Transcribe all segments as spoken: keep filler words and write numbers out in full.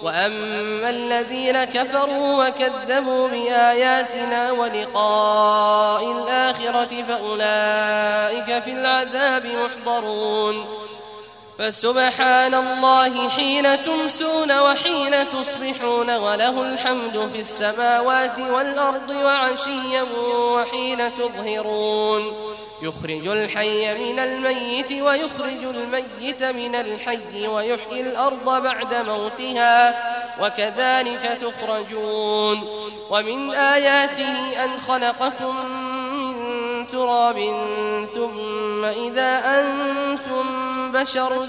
وأما الذين كفروا وكذبوا بآياتنا ولقاء الآخرة فأولئك في العذاب محضرون فسبحان الله حين تمسون وحين تصبحون وله الحمد في السماوات والأرض وعشيا وحين تظهرون يخرج الحي من الميت ويخرج الميت من الحي ويحيي الأرض بعد موتها وكذلك تخرجون ومن آياته أن خلقكم من تراب ثم إذا أنتم بشر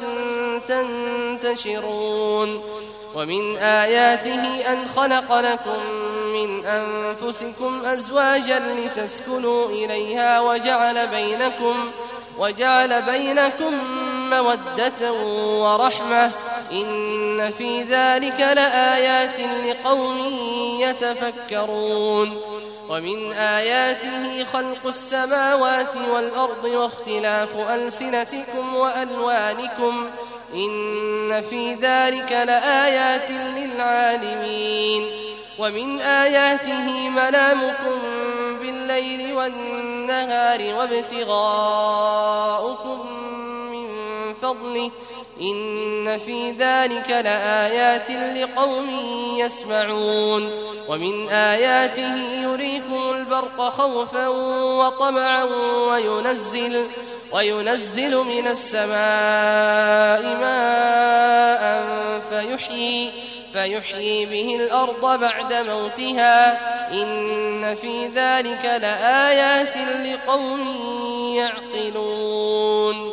تنتشرون ومن آياته أن خلق لكم من أنفسكم أزواجا لتسكنوا إليها وجعل بينكم وجعل بينكم مودة ورحمة إن في ذلك لآيات لقوم يتفكرون ومن آياته خلق السماوات والأرض واختلاف ألسنتكم وألوانكم إن في ذلك لآيات للعالمين ومن آياته منامكم بالليل والنهار وابتغاؤكم من فضله إن في ذلك لآيات لقوم يسمعون ومن آياته يريكم البرق خوفا وطمعا وينزل وينزل من السماء ماء فيحيي فيحيي به الأرض بعد موتها إن في ذلك لآيات لقوم يعقلون